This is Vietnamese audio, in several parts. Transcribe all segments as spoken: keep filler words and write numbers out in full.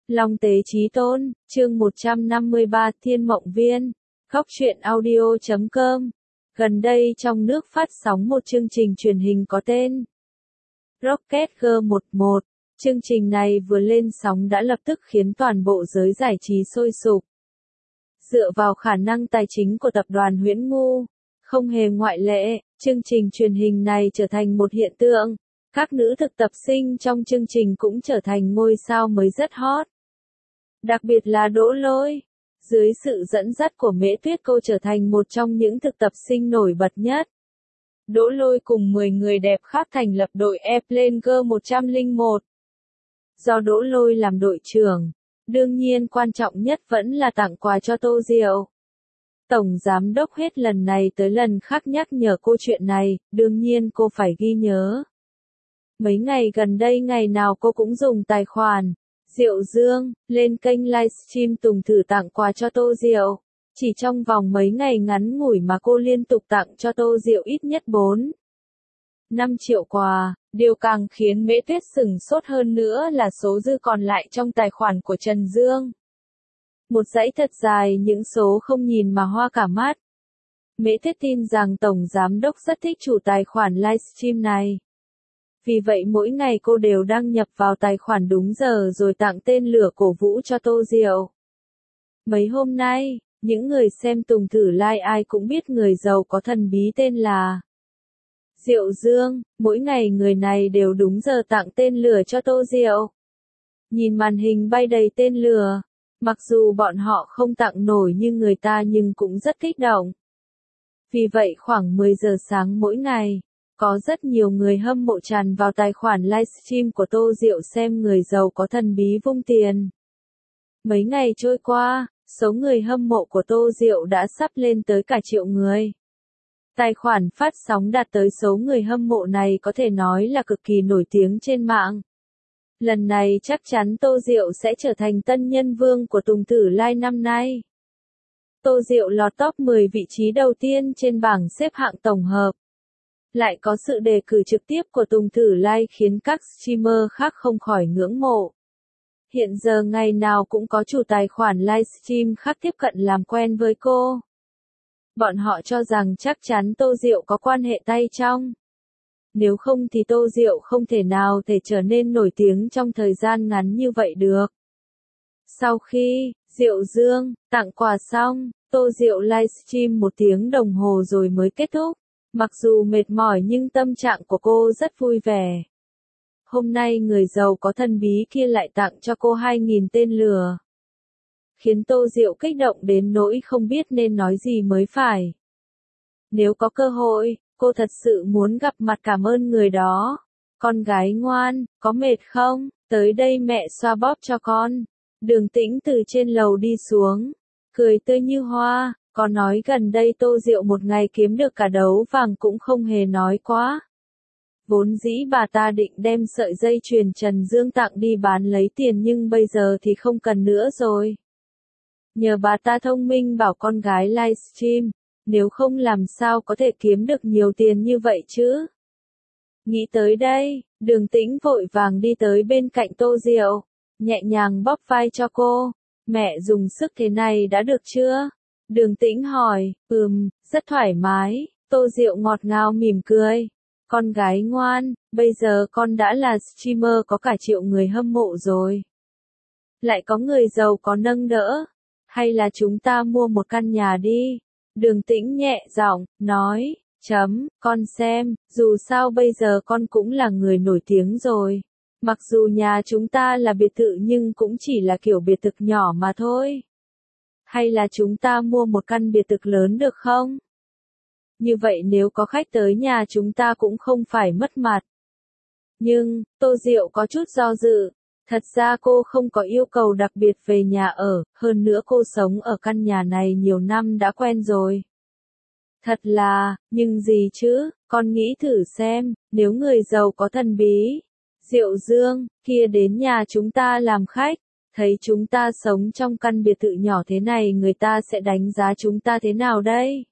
Long Tế Chí Tôn, chương một trăm năm mươi ba Thiên Mộng Viên, Góc truyện audio chấm com. Gần đây trong nước phát sóng một chương trình truyền hình có tên Rocket G mười một. Chương trình này vừa lên sóng đã lập tức khiến toàn bộ giới giải trí sôi sục. Dựa vào khả năng tài chính của tập đoàn Huyễn Ngu, không hề ngoại lệ, chương trình truyền hình này trở thành một hiện tượng. Các nữ thực tập sinh trong chương trình cũng trở thành ngôi sao mới rất hot. Đặc biệt là Đỗ Lôi. Dưới sự dẫn dắt của Mễ Tuyết, cô trở thành một trong những thực tập sinh nổi bật nhất. Đỗ Lôi cùng mười người đẹp khác thành lập đội Airplane Girl một không một. Do Đỗ Lôi làm đội trưởng, đương nhiên quan trọng nhất vẫn là tặng quà cho Tô Diệu. Tổng giám đốc hết lần này tới lần khác nhắc nhở cô chuyện này, đương nhiên cô phải ghi nhớ. Mấy ngày gần đây ngày nào cô cũng dùng tài khoản Diệu Dương lên kênh livestream tùng thử tặng quà cho Tô Diệu. Chỉ trong vòng mấy ngày ngắn ngủi mà cô liên tục tặng cho Tô Diệu ít nhất bốn năm triệu quà. Điều càng khiến Mễ Tuyết sửng sốt hơn nữa là số dư còn lại trong tài khoản của Trần Dương. Một dãy thật dài những số không nhìn mà hoa cả mắt. Mễ Tuyết tin rằng Tổng Giám đốc rất thích chủ tài khoản livestream này. Vì vậy mỗi ngày cô đều đăng nhập vào tài khoản đúng giờ rồi tặng tên lửa cổ vũ cho Tô Diệu. Mấy hôm nay, những người xem tùng thử live ai cũng biết người giàu có thần bí tên là Diệu Dương, mỗi ngày người này đều đúng giờ tặng tên lửa cho Tô Diệu. Nhìn màn hình bay đầy tên lửa, mặc dù bọn họ không tặng nổi như người ta nhưng cũng rất kích động. Vì vậy khoảng mười giờ sáng mỗi ngày, có rất nhiều người hâm mộ tràn vào tài khoản livestream của Tô Diệu xem người giàu có thần bí vung tiền. Mấy ngày trôi qua, số người hâm mộ của Tô Diệu đã sắp lên tới cả triệu người. Tài khoản phát sóng đạt tới số người hâm mộ này có thể nói là cực kỳ nổi tiếng trên mạng. Lần này chắc chắn Tô Diệu sẽ trở thành tân nhân vương của Tùng Thử Live năm nay. Tô Diệu lọt top mười vị trí đầu tiên trên bảng xếp hạng tổng hợp. Lại có sự đề cử trực tiếp của Tùng Thử Live khiến các streamer khác không khỏi ngưỡng mộ. Hiện giờ ngày nào cũng có chủ tài khoản livestream khác tiếp cận làm quen với cô. Bọn họ cho rằng chắc chắn Tô Diệu có quan hệ tay trong. Nếu không thì Tô Diệu không thể nào thể trở nên nổi tiếng trong thời gian ngắn như vậy được. Sau khi Diệu Dương tặng quà xong, Tô Diệu livestream một tiếng đồng hồ rồi mới kết thúc. Mặc dù mệt mỏi nhưng tâm trạng của cô rất vui vẻ. Hôm nay người giàu có thần bí kia lại tặng cho cô hai nghìn tên lửa. Khiến Tô Diệu kích động đến nỗi không biết nên nói gì mới phải. Nếu có cơ hội, cô thật sự muốn gặp mặt cảm ơn người đó. Con gái ngoan, có mệt không? Tới đây mẹ xoa bóp cho con. Đường Tĩnh từ trên lầu đi xuống, cười tươi như hoa. Có nói gần đây Tô Diệu một ngày kiếm được cả đấu vàng cũng không hề nói quá. Vốn dĩ bà ta định đem sợi dây chuyền Trần Dương tặng đi bán lấy tiền nhưng bây giờ thì không cần nữa rồi. Nhờ bà ta thông minh bảo con gái livestream, nếu không làm sao có thể kiếm được nhiều tiền như vậy chứ. Nghĩ tới đây, Đường Tĩnh vội vàng đi tới bên cạnh Tô Diệu, nhẹ nhàng bóp vai cho cô. Mẹ dùng sức thế này đã được chưa? Đường Tĩnh hỏi. Ừm, rất thoải mái. Tô Diệu ngọt ngào mỉm cười. Con gái ngoan, bây giờ con đã là streamer có cả triệu người hâm mộ rồi. Lại có người giàu có nâng đỡ. Hay là chúng ta mua một căn nhà đi. Đường Tĩnh nhẹ giọng, nói, chấm, con xem, dù sao bây giờ con cũng là người nổi tiếng rồi. Mặc dù nhà chúng ta là biệt thự nhưng cũng chỉ là kiểu biệt thự nhỏ mà thôi. Hay là chúng ta mua một căn biệt thự lớn được không? Như vậy nếu có khách tới nhà chúng ta cũng không phải mất mặt. Nhưng, Tô Diệu có chút do dự. Thật ra cô không có yêu cầu đặc biệt về nhà ở, hơn nữa cô sống ở căn nhà này nhiều năm đã quen rồi. Thật là, nhưng gì chứ, con nghĩ thử xem, nếu người giàu có thần bí, Diệu Dương, kia đến nhà chúng ta làm khách, thấy chúng ta sống trong căn biệt thự nhỏ thế này người ta sẽ đánh giá chúng ta thế nào đây?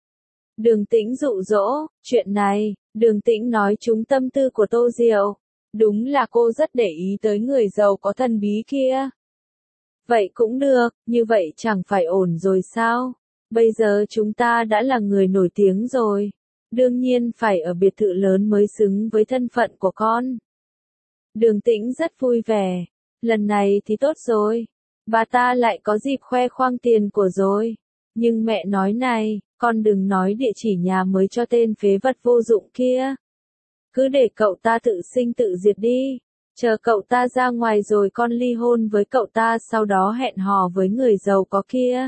Đường Tĩnh dụ dỗ, chuyện này, Đường Tĩnh nói trúng tâm tư của Tô Diệu. Đúng là cô rất để ý tới người giàu có thần bí kia. Vậy cũng được, như vậy chẳng phải ổn rồi sao? Bây giờ chúng ta đã là người nổi tiếng rồi. Đương nhiên phải ở biệt thự lớn mới xứng với thân phận của con. Đường Tĩnh rất vui vẻ. Lần này thì tốt rồi. Bà ta lại có dịp khoe khoang tiền của rồi. Nhưng mẹ nói này, con đừng nói địa chỉ nhà mới cho tên phế vật vô dụng kia. Cứ để cậu ta tự sinh tự diệt đi. Chờ cậu ta ra ngoài rồi con ly hôn với cậu ta, sau đó hẹn hò với người giàu có kia.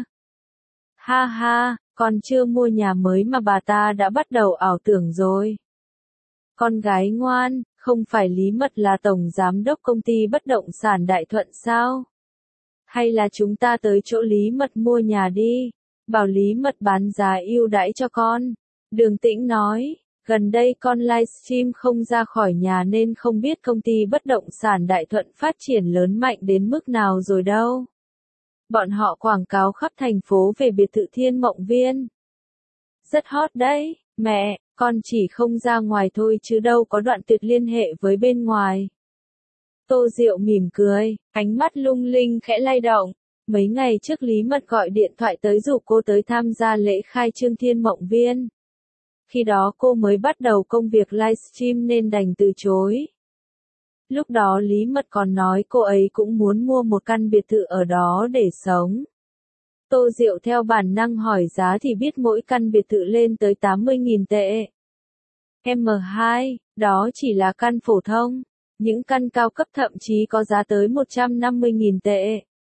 Ha ha, con chưa mua nhà mới mà bà ta đã bắt đầu ảo tưởng rồi. Con gái ngoan, không phải Lý Mật là tổng giám đốc công ty bất động sản Đại Thuận sao? Hay là chúng ta tới chỗ Lý Mật mua nhà đi, bảo Lý Mật bán giá ưu đãi cho con. Đường Tĩnh nói, gần đây con livestream không ra khỏi nhà nên không biết công ty bất động sản Đại Thuận phát triển lớn mạnh đến mức nào rồi đâu. Bọn họ quảng cáo khắp thành phố về biệt thự Thiên Mộng Viên. Rất hot đấy, mẹ, con chỉ không ra ngoài thôi chứ đâu có đoạn tuyệt liên hệ với bên ngoài. Tô Diệu mỉm cười, ánh mắt lung linh khẽ lay động. Mấy ngày trước Lý Mật gọi điện thoại tới rủ cô tới tham gia lễ khai trương Thiên Mộng Viên. Khi đó cô mới bắt đầu công việc livestream nên đành từ chối. Lúc đó Lý Mật còn nói cô ấy cũng muốn mua một căn biệt thự ở đó để sống. Tô Diệu theo bản năng hỏi giá thì biết mỗi căn biệt thự lên tới tám mươi nghìn tệ. em hai, đó chỉ là căn phổ thông. Những căn cao cấp thậm chí có giá tới một trăm năm mươi nghìn tệ.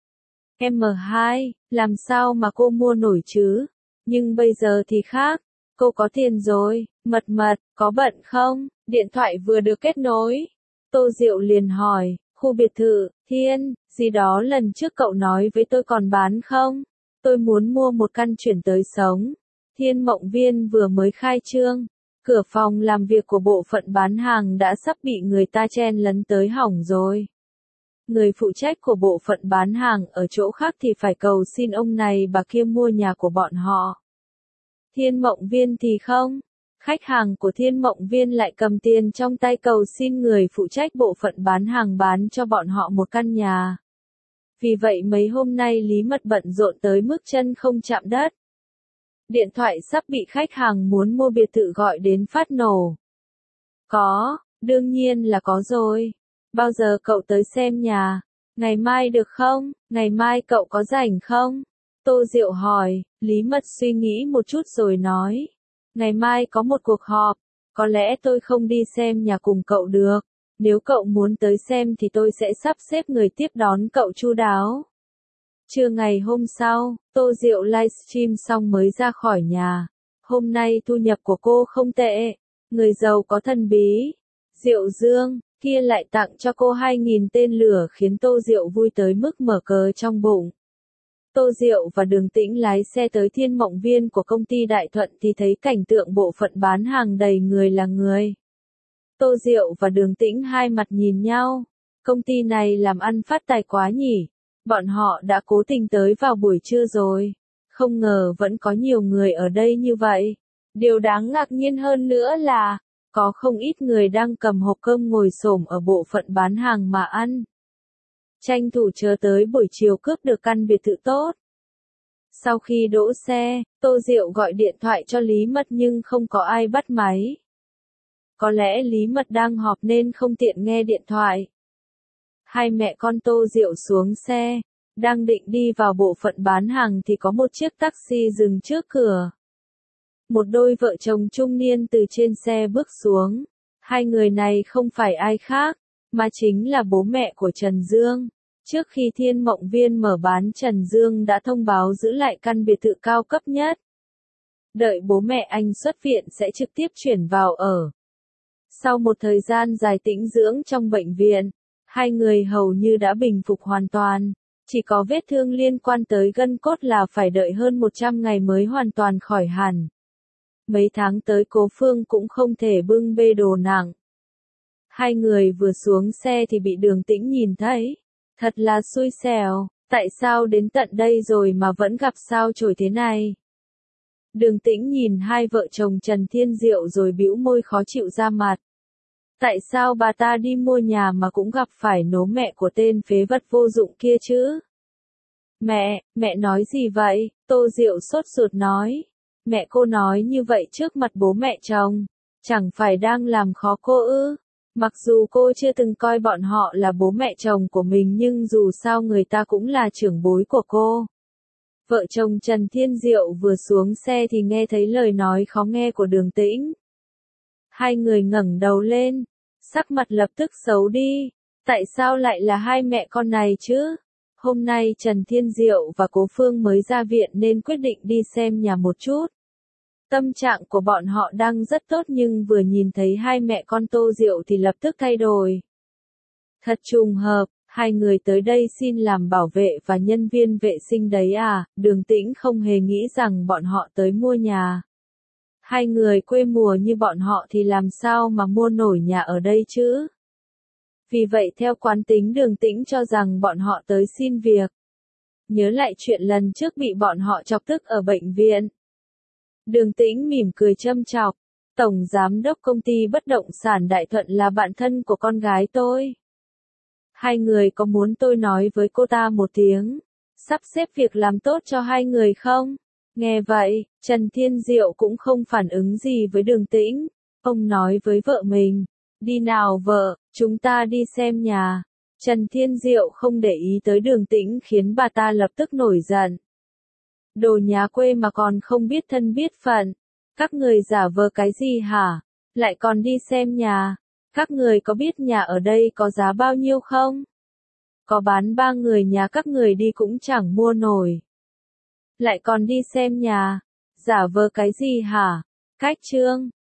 em hai, làm sao mà cô mua nổi chứ? Nhưng bây giờ thì khác. Cô có tiền rồi. Mật Mật, có bận không? Điện thoại vừa được kết nối. Tô Diệu liền hỏi, khu biệt thự, Thiên, gì đó lần trước cậu nói với tôi còn bán không? Tôi muốn mua một căn chuyển tới sống. Thiên Mộng Viên vừa mới khai trương. Cửa phòng làm việc của bộ phận bán hàng đã sắp bị người ta chen lấn tới hỏng rồi. Người phụ trách của bộ phận bán hàng ở chỗ khác thì phải cầu xin ông này bà kia mua nhà của bọn họ. Thiên Mộng Viên thì không. Khách hàng của Thiên Mộng Viên lại cầm tiền trong tay cầu xin người phụ trách bộ phận bán hàng bán cho bọn họ một căn nhà. Vì vậy mấy hôm nay Lý Mật bận rộn tới mức chân không chạm đất. Điện thoại sắp bị khách hàng muốn mua biệt thự gọi đến phát nổ. Có, đương nhiên là có rồi. Bao giờ cậu tới xem nhà? Ngày mai được không? Ngày mai cậu có rảnh không? Tô Diệu hỏi. Lý Mật suy nghĩ một chút rồi nói. Ngày mai có một cuộc họp. Có lẽ tôi không đi xem nhà cùng cậu được. Nếu cậu muốn tới xem thì tôi sẽ sắp xếp người tiếp đón cậu chu đáo. Trưa ngày hôm sau, Tô Diệu livestream xong mới ra khỏi nhà. Hôm nay thu nhập của cô không tệ. Người giàu có thần bí. Diệu Dương, kia lại tặng cho cô hai nghìn tên lửa khiến Tô Diệu vui tới mức mở cờ trong bụng. Tô Diệu và Đường Tĩnh lái xe tới Thiên Mộng Viên của công ty Đại Thuận thì thấy cảnh tượng bộ phận bán hàng đầy người là người. Tô Diệu và Đường Tĩnh hai mặt nhìn nhau. Công ty này làm ăn phát tài quá nhỉ. Bọn họ đã cố tình tới vào buổi trưa rồi. Không ngờ vẫn có nhiều người ở đây như vậy. Điều đáng ngạc nhiên hơn nữa là, có không ít người đang cầm hộp cơm ngồi xổm ở bộ phận bán hàng mà ăn. Tranh thủ chờ tới buổi chiều cướp được căn biệt thự tốt. Sau khi đỗ xe, Tô Diệu gọi điện thoại cho Lý Mật nhưng không có ai bắt máy. Có lẽ Lý Mật đang họp nên không tiện nghe điện thoại. Hai mẹ con Tô Diệu xuống xe, đang định đi vào bộ phận bán hàng thì có một chiếc taxi dừng trước cửa. Một đôi vợ chồng trung niên từ trên xe bước xuống. Hai người này không phải ai khác, mà chính là bố mẹ của Trần Dương. Trước khi Thiên Mộng Viên mở bán, Trần Dương đã thông báo giữ lại căn biệt thự cao cấp nhất. Đợi bố mẹ anh xuất viện sẽ trực tiếp chuyển vào ở. Sau một thời gian dài tĩnh dưỡng trong bệnh viện, hai người hầu như đã bình phục hoàn toàn. Chỉ có vết thương liên quan tới gân cốt là phải đợi hơn một trăm ngày mới hoàn toàn khỏi hẳn. Mấy tháng tới Cố Phương cũng không thể bưng bê đồ nặng. Hai người vừa xuống xe thì bị Đường Tĩnh nhìn thấy. Thật là xui xẻo, tại sao đến tận đây rồi mà vẫn gặp sao chổi thế này? Đường Tĩnh nhìn hai vợ chồng Trần Thiên Diệu rồi bĩu môi khó chịu ra mặt. Tại sao bà ta đi mua nhà mà cũng gặp phải nố mẹ của tên phế vật vô dụng kia chứ? Mẹ, mẹ nói gì vậy? Tô Diệu sốt ruột nói. Mẹ cô nói như vậy trước mặt bố mẹ chồng. Chẳng phải đang làm khó cô ư? Mặc dù cô chưa từng coi bọn họ là bố mẹ chồng của mình nhưng dù sao người ta cũng là trưởng bối của cô. Vợ chồng Trần Thiên Diệu vừa xuống xe thì nghe thấy lời nói khó nghe của Đường Tĩnh. Hai người ngẩng đầu lên, sắc mặt lập tức xấu đi. Tại sao lại là hai mẹ con này chứ? Hôm nay Trần Thiên Diệu và Cố Phương mới ra viện nên quyết định đi xem nhà một chút. Tâm trạng của bọn họ đang rất tốt nhưng vừa nhìn thấy hai mẹ con Tô Diệu thì lập tức thay đổi. Thật trùng hợp, hai người tới đây xin làm bảo vệ và nhân viên vệ sinh đấy à? Đường Tĩnh không hề nghĩ rằng bọn họ tới mua nhà. Hai người quê mùa như bọn họ thì làm sao mà mua nổi nhà ở đây chứ? Vì vậy theo quán tính Đường Tĩnh cho rằng bọn họ tới xin việc. Nhớ lại chuyện lần trước bị bọn họ chọc tức ở bệnh viện. Đường Tĩnh mỉm cười châm chọc. Tổng giám đốc công ty bất động sản Đại Thuận là bạn thân của con gái tôi. Hai người có muốn tôi nói với cô ta một tiếng, sắp xếp việc làm tốt cho hai người không? Nghe vậy, Trần Thiên Diệu cũng không phản ứng gì với Đường Tĩnh. Ông nói với vợ mình, đi nào vợ, chúng ta đi xem nhà. Trần Thiên Diệu không để ý tới Đường Tĩnh khiến bà ta lập tức nổi giận. Đồ nhà quê mà còn không biết thân biết phận. Các người giả vờ cái gì hả? Lại còn đi xem nhà. Các người có biết nhà ở đây có giá bao nhiêu không? Có bán ba người nhà các người đi cũng chẳng mua nổi. Lại còn đi xem nhà. Giả vờ cái gì hả? Cách chương